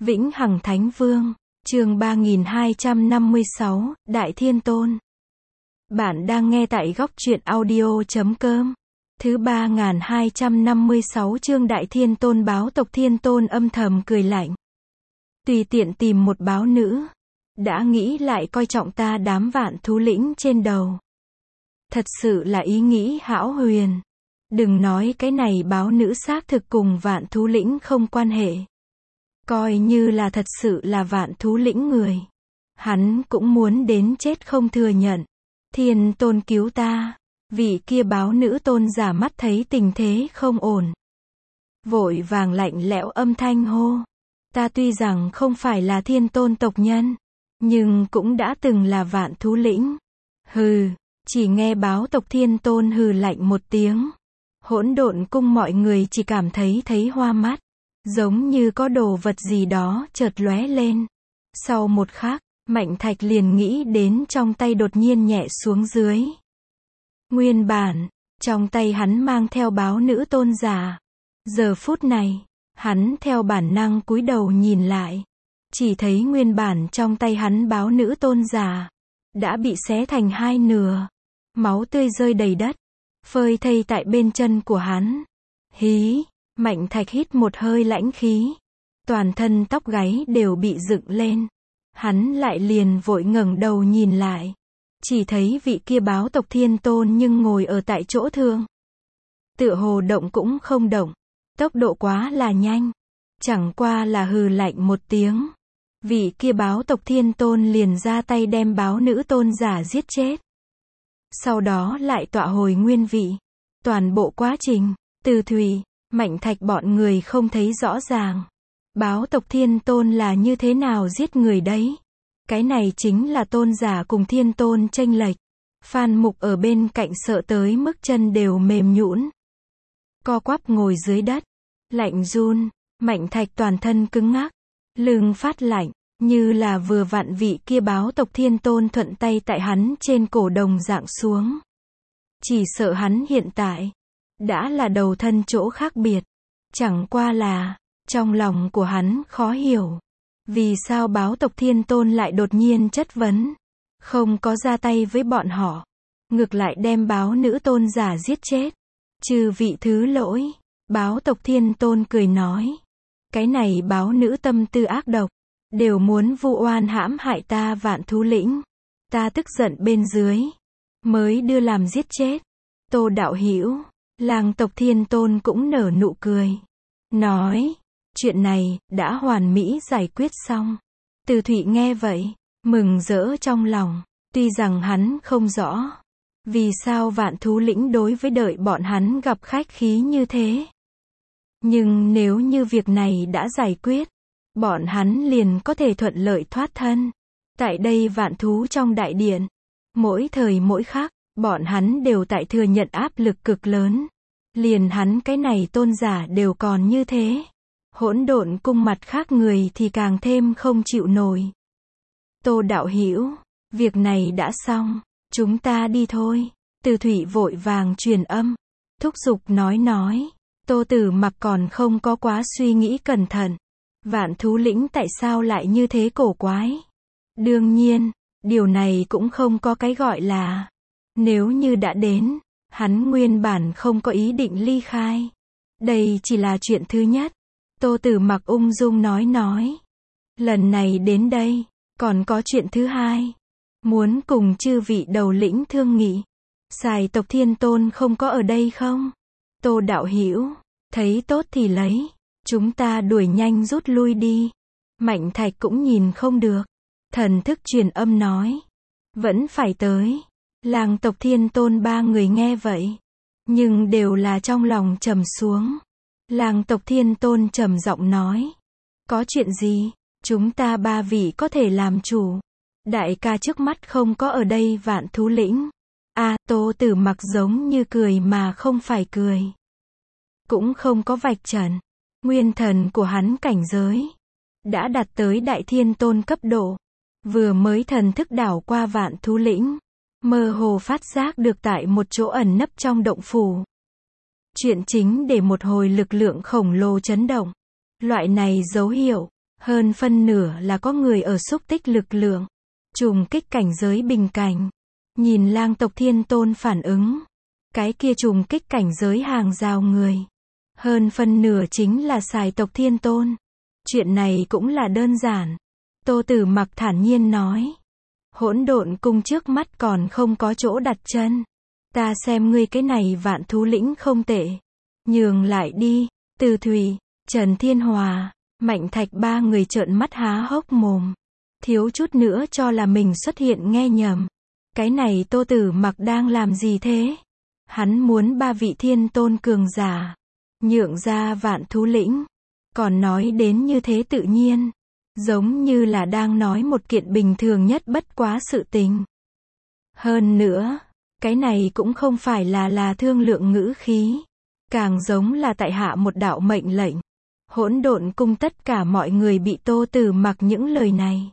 Vĩnh Hằng Thánh Vương, chương 3256, Đại Thiên Tôn. Bạn đang nghe tại góc truyện audio.com. Thứ 3256 chương Đại Thiên Tôn. Báo tộc Thiên Tôn âm thầm cười lạnh. Tùy tiện tìm một báo nữ. Đã nghĩ lại coi trọng ta đám vạn thú lĩnh trên đầu. Thật sự là ý nghĩ hão huyền. Đừng nói cái này báo nữ xác thực cùng vạn thú lĩnh không quan hệ. Coi như là thật sự là vạn thú lĩnh người. Hắn cũng muốn đến chết không thừa nhận. Thiên Tôn cứu ta. Vị kia báo nữ tôn giả mắt thấy tình thế không ổn. Vội vàng lạnh lẽo âm thanh hô. Ta tuy rằng không phải là Thiên Tôn tộc nhân. Nhưng cũng đã từng là vạn thú lĩnh. Hừ, chỉ nghe báo tộc Thiên Tôn hừ lạnh một tiếng. Hỗn độn cung mọi người chỉ cảm thấy hoa mắt. Giống như có đồ vật gì đó chợt lóe lên. Sau một khắc, Mạnh Thạch liền nghĩ đến trong tay đột nhiên nhẹ xuống dưới. Nguyên bản, trong tay hắn mang theo báo nữ tôn giả. Giờ phút này, hắn theo bản năng cúi đầu nhìn lại. Chỉ thấy nguyên bản trong tay hắn báo nữ tôn giả. Đã bị xé thành hai nửa. Máu tươi rơi đầy đất. Phơi thây tại bên chân của hắn. Hí! Mạnh Thạch hít một hơi lãnh khí. Toàn thân tóc gáy đều bị dựng lên. Hắn lại liền vội ngẩng đầu nhìn lại. Chỉ thấy vị kia báo tộc Thiên Tôn nhưng ngồi ở tại chỗ thương. Tựa hồ động cũng không động. Tốc độ quá là nhanh. Chẳng qua là hừ lạnh một tiếng. Vị kia báo tộc Thiên Tôn liền ra tay đem báo nữ tôn giả giết chết. Sau đó lại tọa hồi nguyên vị. Toàn bộ quá trình, Từ Thủy, Mạnh Thạch bọn người không thấy rõ ràng. Báo tộc Thiên Tôn là như thế nào giết người đấy? Cái này chính là tôn giả cùng Thiên Tôn chênh lệch. Phan Mục ở bên cạnh sợ tới mức chân đều mềm nhũn. Co quắp ngồi dưới đất. Lạnh run, Mạnh Thạch toàn thân cứng ngắc. Lưng phát lạnh, như là vừa vặn vị kia báo tộc Thiên Tôn thuận tay tại hắn trên cổ đồng dạng xuống. Chỉ sợ hắn hiện tại đã là đầu thân chỗ khác biệt. Chẳng qua là, trong lòng của hắn khó hiểu. Vì sao báo tộc Thiên Tôn lại đột nhiên chất vấn. Không có ra tay với bọn họ. Ngược lại đem báo nữ tôn giả giết chết. Trừ vị thứ lỗi. Báo tộc Thiên Tôn cười nói. Cái này báo nữ tâm tư ác độc. Đều muốn vu oan hãm hại ta vạn thú lĩnh. Ta tức giận bên dưới. Mới đưa làm giết chết. Tô đạo hữu. Lang tộc Thiên Tôn cũng nở nụ cười. Nói, chuyện này, đã hoàn mỹ giải quyết xong. Từ Thụy nghe vậy, mừng rỡ trong lòng. Tuy rằng hắn không rõ. Vì sao vạn thú lĩnh đối với đợi bọn hắn gặp khách khí như thế. Nhưng nếu như việc này đã giải quyết. Bọn hắn liền có thể thuận lợi thoát thân. Tại đây vạn thú trong đại điện. Mỗi thời mỗi khắc. Bọn hắn đều tại thừa nhận áp lực cực lớn. Liền hắn cái này tôn giả đều còn như thế. Hỗn độn cung mặt khác người thì càng thêm không chịu nổi. Tô đạo hữu, việc này đã xong, chúng ta đi thôi. Từ Thủy vội vàng truyền âm, thúc giục nói. Tô Tử Mặc còn không có quá suy nghĩ cẩn thận. Vạn thú lĩnh tại sao lại như thế cổ quái? Đương nhiên, điều này cũng không có cái gọi là. Nếu như đã đến, hắn nguyên bản không có ý định ly khai. Đây chỉ là chuyện thứ nhất. Tô Tử Mặc ung dung nói. Lần này đến đây, còn có chuyện thứ hai. Muốn cùng chư vị đầu lĩnh thương nghị. Xài tộc Thiên Tôn không có ở đây không? Tô đạo hữu, thấy tốt thì lấy. Chúng ta đuổi nhanh rút lui đi. Mạnh Thạch cũng nhìn không được. Thần thức truyền âm nói. Vẫn phải tới. Lang tộc Thiên Tôn ba người nghe vậy. Nhưng đều là trong lòng trầm xuống. Lang tộc Thiên Tôn trầm giọng nói. Có chuyện gì? Chúng ta ba vị có thể làm chủ. Đại ca trước mắt không có ở đây vạn thú lĩnh. Tô Tử Mặc giống như cười mà không phải cười. Cũng không có vạch trần. Nguyên thần của hắn cảnh giới. Đã đạt tới Đại Thiên Tôn cấp độ. Vừa mới thần thức đảo qua vạn thú lĩnh. Mơ hồ phát giác được tại một chỗ ẩn nấp trong động phủ. Chuyện chính để một hồi lực lượng khổng lồ chấn động. Loại này dấu hiệu, Hơn phân nửa là có người ở xúc tích lực lượng, trùng kích cảnh giới bình cảnh. Nhìn lang tộc Thiên Tôn phản ứng, cái kia trùng kích cảnh giới hàng rào người. Hơn phân nửa chính là xài tộc Thiên Tôn. Chuyện này cũng là đơn giản. Tô Tử Mặc thản nhiên nói. Hỗn độn cung trước mắt còn không có chỗ đặt chân. Ta xem ngươi cái này vạn thú lĩnh không tệ. Nhường lại đi. Từ Thủy, Trần Thiên Hòa, Mạnh Thạch ba người trợn mắt há hốc mồm. Thiếu chút nữa cho là mình xuất hiện nghe nhầm. Cái này Tô Tử Mặc đang làm gì thế? Hắn muốn 3 vị Thiên Tôn cường giả. Nhượng ra vạn thú lĩnh. Còn nói đến như thế tự nhiên. Giống như là đang nói một kiện bình thường nhất bất quá sự tình. Hơn nữa, cái này cũng không phải là thương lượng ngữ khí. Càng giống là tại hạ một đạo mệnh lệnh. Hỗn độn cung tất cả mọi người bị Tô Tử Mặc những lời này.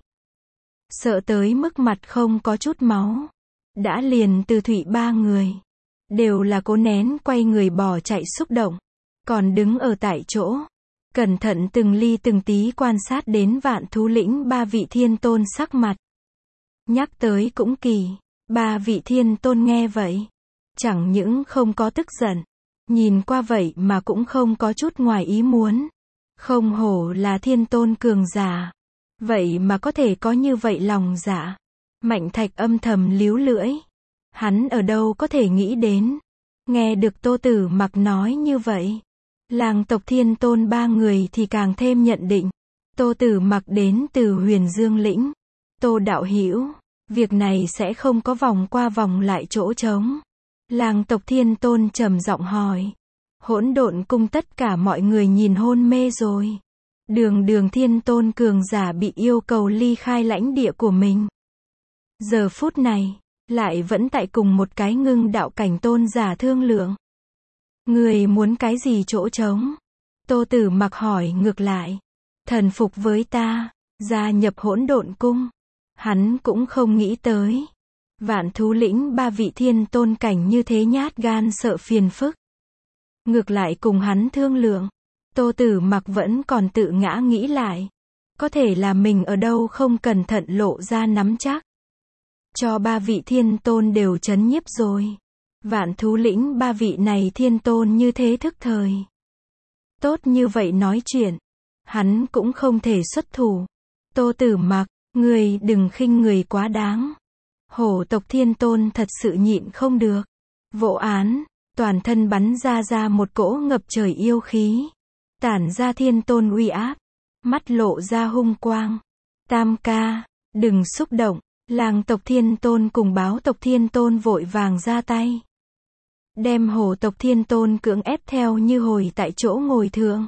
Sợ tới mức mặt không có chút máu. Đã liền Từ Thủy ba người. Đều là cố nén quay người bỏ chạy xúc động. Còn đứng ở tại chỗ. Cẩn thận từng ly từng tí quan sát đến vạn thú lĩnh 3 vị Thiên Tôn sắc mặt. Nhắc tới cũng kỳ. 3 vị Thiên Tôn nghe vậy. Chẳng những không có tức giận. Nhìn qua vậy mà cũng không có chút ngoài ý muốn. Không hổ là Thiên Tôn cường giả. Vậy mà có thể có như vậy lòng dạ. Mạnh Thạch âm thầm líu lưỡi. Hắn ở đâu có thể nghĩ đến. Nghe được Tô Tử Mặc nói như vậy. Lang tộc Thiên Tôn 3 người thì càng thêm nhận định. Tô Tử Mặc đến từ Huyền Dương lĩnh. Tô đạo hữu, việc này sẽ không có vòng qua vòng lại chỗ trống. Lang tộc Thiên Tôn trầm giọng hỏi. Hỗn độn cung tất cả mọi người nhìn hôn mê rồi. Đường Thiên Tôn cường giả bị yêu cầu ly khai lãnh địa của mình. Giờ phút này, lại vẫn tại cùng một cái ngưng đạo cảnh tôn giả thương lượng. Người muốn cái gì chỗ trống? Tô Tử Mặc hỏi ngược lại. Thần phục với ta, gia nhập hỗn độn cung. Hắn cũng không nghĩ tới. Vạn thú lĩnh 3 vị Thiên Tôn cảnh như thế nhát gan sợ phiền phức. Ngược lại cùng hắn thương lượng. Tô Tử Mặc vẫn còn tự ngã nghĩ lại. Có thể là mình ở đâu không cẩn thận lộ ra nắm chắc. Cho 3 vị Thiên Tôn đều trấn nhiếp rồi. Vạn thú lĩnh 3 vị này Thiên Tôn như thế thức thời. Tốt như vậy nói chuyện. Hắn cũng không thể xuất thủ. Tô Tử Mặc, người đừng khinh người quá đáng. Hổ tộc Thiên Tôn thật sự nhịn không được. Vỗ án, toàn thân bắn ra một cỗ ngập trời yêu khí. Tản ra Thiên Tôn uy áp. Mắt lộ ra hung quang. Tam ca, đừng xúc động. Lang tộc Thiên Tôn cùng báo tộc Thiên Tôn vội vàng ra tay. Đem hổ tộc Thiên Tôn cưỡng ép theo như hồi tại chỗ ngồi thượng.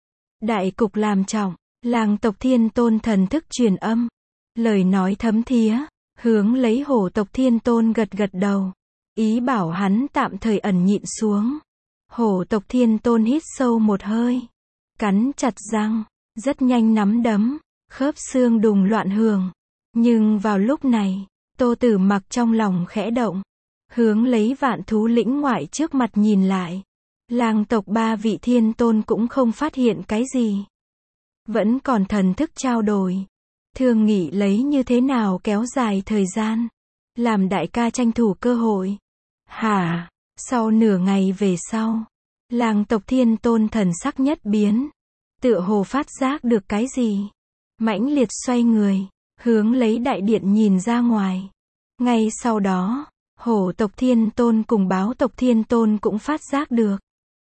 Đại cục làm trọng, lang tộc Thiên Tôn thần thức truyền âm. Lời nói thấm thía, hướng lấy hổ tộc Thiên Tôn gật gật đầu. Ý bảo hắn tạm thời ẩn nhịn xuống. Hổ tộc Thiên Tôn hít sâu một hơi. Cắn chặt răng, rất nhanh nắm đấm, khớp xương đùng loạn hưởng. Nhưng vào lúc này, Tô Tử Mặc trong lòng khẽ động. Hướng lấy vạn thú lĩnh ngoại trước mặt nhìn lại. Lang tộc 3 vị Thiên Tôn cũng không phát hiện cái gì. Vẫn còn thần thức trao đổi. Thương nghị lấy như thế nào kéo dài thời gian. Làm đại ca tranh thủ cơ hội. Hả? Sau nửa ngày về sau. Lang tộc Thiên Tôn thần sắc nhất biến. Tựa hồ phát giác được cái gì. Mãnh liệt xoay người. Hướng lấy đại điện nhìn ra ngoài. Ngay sau đó. Hổ tộc Thiên Tôn cùng báo tộc Thiên Tôn cũng phát giác được.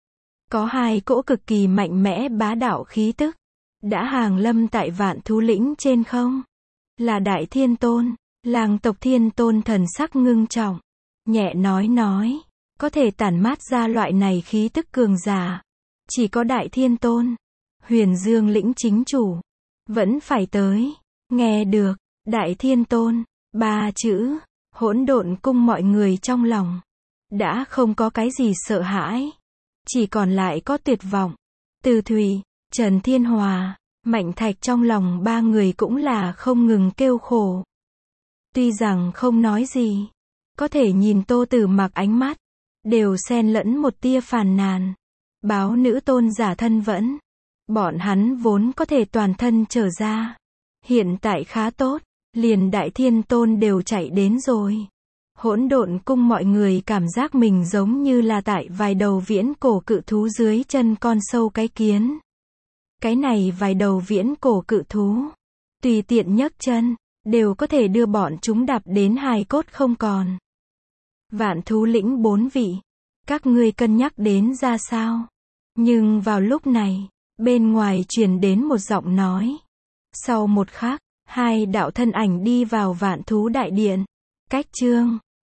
Có 2 cỗ cực kỳ mạnh mẽ bá đạo khí tức. Đã hàng lâm tại vạn thú lĩnh trên không. Là Đại Thiên Tôn. Lang tộc Thiên Tôn thần sắc ngưng trọng. Nhẹ nói. Có thể tản mát ra loại này khí tức cường giả. Chỉ có Đại Thiên Tôn. Huyền Dương lĩnh chính chủ. Vẫn phải tới. Nghe được. Đại Thiên Tôn. 3 chữ. Hỗn độn cung mọi người trong lòng. Đã không có cái gì sợ hãi. Chỉ còn lại có tuyệt vọng. Từ Thủy, Trần Thiên Hòa, Mạnh Thạch trong lòng 3 người cũng là không ngừng kêu khổ. Tuy rằng không nói gì. Có thể nhìn Tô Tử Mặc ánh mắt. Đều xen lẫn một tia phàn nàn. Báo nữ tôn giả thân vẫn. Bọn hắn vốn có thể toàn thân trở ra. Hiện tại khá tốt, liền Đại Thiên Tôn đều chạy đến rồi. Hỗn Độn Cung mọi người cảm giác mình giống như là tại vài đầu viễn cổ cự thú dưới chân con sâu cái kiến. Cái này vài đầu viễn cổ cự thú, tùy tiện nhấc chân, đều có thể đưa bọn chúng đạp đến hài cốt không còn. Vạn thú lĩnh 4 vị, các ngươi cân nhắc đến ra sao? Nhưng vào lúc này, bên ngoài truyền đến một giọng nói. Sau một khắc, hai đạo thân ảnh đi vào Vạn thú đại điện. Cách chương